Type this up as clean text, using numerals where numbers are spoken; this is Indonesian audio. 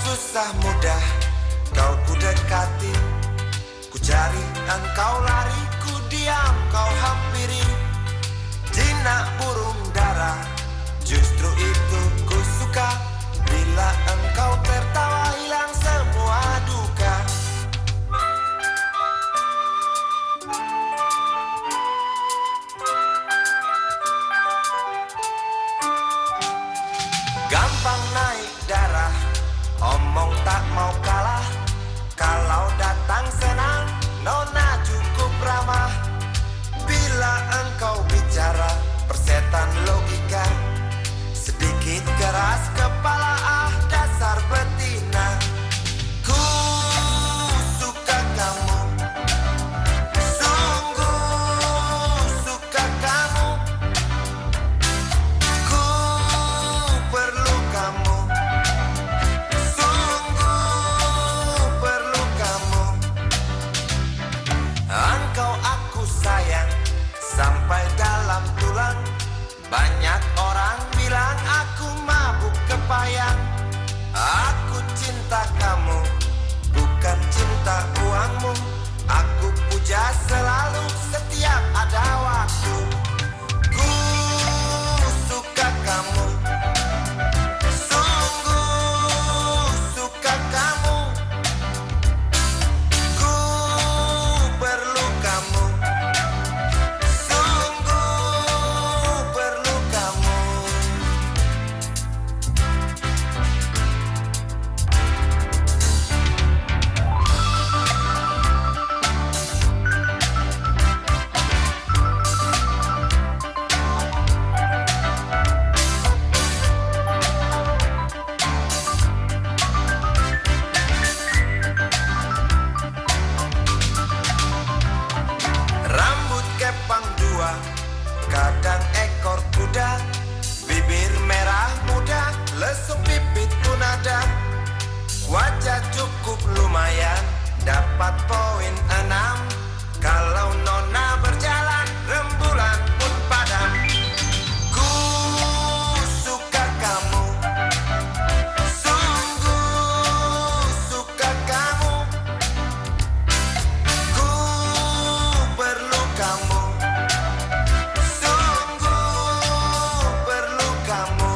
susah mudah kau ku dekati, ku cari engkau lari, ku diam kau hampiri. Jinak burung dara, justru itu ku suka, bila engkau tertawa hilang semua duka. Gampang naik darah, omong tak mau kalah. Kalau datang senang, nona cukup ramah. Bila engkau bicara, persetan logika. Sedikit keras kepala, ah dasar betina. Ku suka kamu, sungguh suka kamu. Ku perlu kamu, sungguh perlu kamu. Engkau aku sayang sampai dalam tulang. Banyak orang bilang aku mabuk kepayang. Aku cinta kamu, bukan cinta uangmu. Aku puja selalu setiap ada waktu. Ku suka kamu, sungguh suka kamu. Ku perlu kamu, sungguh perlu kamu. Rambut kepang dua, kadang ekor kuda. Bibir merah muda, lesung pipit pun ada. Wajah cukup lumayan, dapat poin 6. Kalau nona berjalan, rembulan pun padam. Ku suka kamu, sungguh suka kamu. Ku perlu kamu, sungguh perlu kamu.